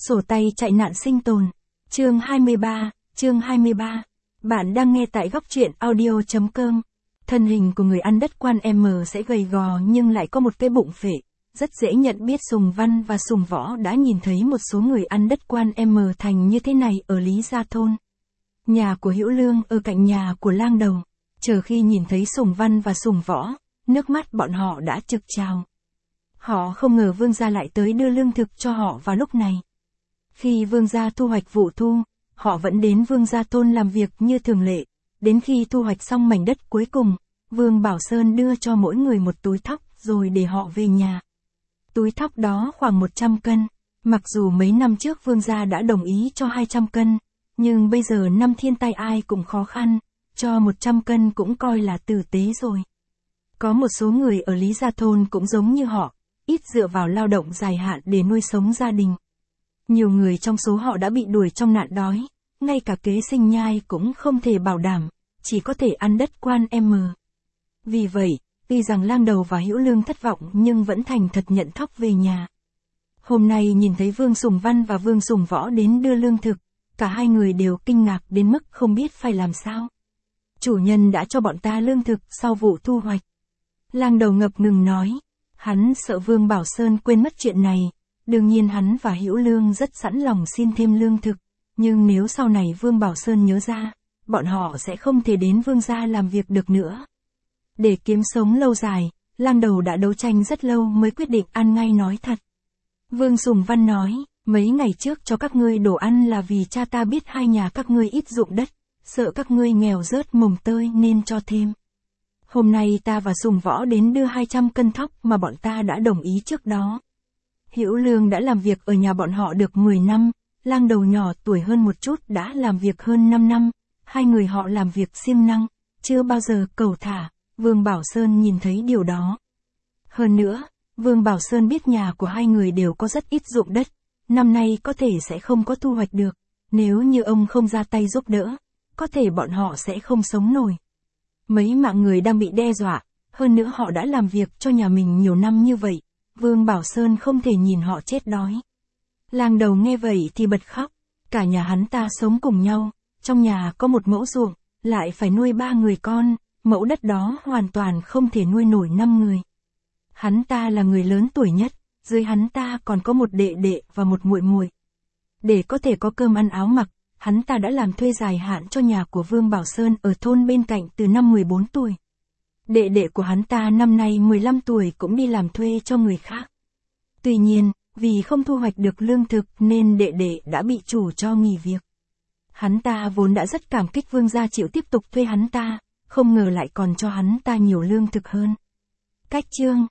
Sổ tay chạy nạn sinh tồn. Chương 23. Bạn đang nghe tại góc truyện audio.com. Thân hình của người ăn đất quan M sẽ gầy gò nhưng lại có một cái bụng phệ. Rất dễ nhận biết Sùng Văn và Sùng Võ đã nhìn thấy một số người ăn đất quan M thành như thế này ở Lý Gia Thôn. Nhà của Hữu Lương ở cạnh nhà của Lang Đầu. Chờ khi nhìn thấy Sùng Văn và Sùng Võ, nước mắt bọn họ đã trực trào. Họ không ngờ Vương gia lại tới đưa lương thực cho họ vào lúc này. Khi Vương gia thu hoạch vụ thu, họ vẫn đến Vương gia Thôn làm việc như thường lệ. Đến khi thu hoạch xong mảnh đất cuối cùng, Vương Bảo Sơn đưa cho mỗi người một túi thóc rồi để họ về nhà. Túi thóc đó khoảng 100 cân. Mặc dù mấy năm trước Vương gia đã đồng ý cho 200 cân, nhưng bây giờ năm thiên tai ai cũng khó khăn, cho 100 cân cũng coi là tử tế rồi. Có một số người ở Lý Gia Thôn cũng giống như họ, ít dựa vào lao động dài hạn để nuôi sống gia đình. Nhiều người trong số họ đã bị đuổi trong nạn đói, ngay cả kế sinh nhai cũng không thể bảo đảm, chỉ có thể ăn đất quan M. Vì vậy, tuy rằng Lang Đầu và Hữu Lương thất vọng nhưng vẫn thành thật nhận thóc về nhà. Hôm nay nhìn thấy Vương Sùng Văn và Vương Sùng Võ đến đưa lương thực, cả hai người đều kinh ngạc đến mức không biết phải làm sao. Chủ nhân đã cho bọn ta lương thực sau vụ thu hoạch. Lang Đầu ngập ngừng nói, hắn sợ Vương Bảo Sơn quên mất chuyện này. Đương nhiên hắn và Hữu Lương rất sẵn lòng xin thêm lương thực, nhưng nếu sau này Vương Bảo Sơn nhớ ra, bọn họ sẽ không thể đến Vương gia làm việc được nữa. Để kiếm sống lâu dài, Lang Đầu đã đấu tranh rất lâu mới quyết định ăn ngay nói thật. Vương Sùng Văn nói, mấy ngày trước cho các ngươi đồ ăn là vì cha ta biết hai nhà các ngươi ít ruộng đất, sợ các ngươi nghèo rớt mồng tơi nên cho thêm. Hôm nay ta và Sùng Võ đến đưa 200 cân thóc mà bọn ta đã đồng ý trước đó. Hữu Lương đã làm việc ở nhà bọn họ được 10 năm, Lang Đầu nhỏ tuổi hơn một chút đã làm việc hơn 5 năm, hai người họ làm việc siêng năng, chưa bao giờ cẩu thả, Vương Bảo Sơn nhìn thấy điều đó. Hơn nữa, Vương Bảo Sơn biết nhà của hai người đều có rất ít ruộng đất, năm nay có thể sẽ không có thu hoạch được, nếu như ông không ra tay giúp đỡ, có thể bọn họ sẽ không sống nổi. Mấy mạng người đang bị đe dọa, hơn nữa họ đã làm việc cho nhà mình nhiều năm như vậy. Vương Bảo Sơn không thể nhìn họ chết đói. Lang Đầu nghe vậy thì bật khóc. Cả nhà hắn ta sống cùng nhau, trong nhà có một mẫu ruộng, lại phải nuôi 3 người con, mẫu đất đó hoàn toàn không thể nuôi nổi 5 người. Hắn ta là người lớn tuổi nhất, dưới hắn ta còn có một đệ đệ và một muội muội. Để có thể có cơm ăn áo mặc, hắn ta đã làm thuê dài hạn cho nhà của Vương Bảo Sơn ở thôn bên cạnh từ năm 14 tuổi. Đệ đệ của hắn ta năm nay 15 tuổi cũng đi làm thuê cho người khác. Tuy nhiên, vì không thu hoạch được lương thực nên đệ đệ đã bị chủ cho nghỉ việc. Hắn ta vốn đã rất cảm kích Vương gia chịu tiếp tục thuê hắn ta, không ngờ lại còn cho hắn ta nhiều lương thực hơn. Cách chương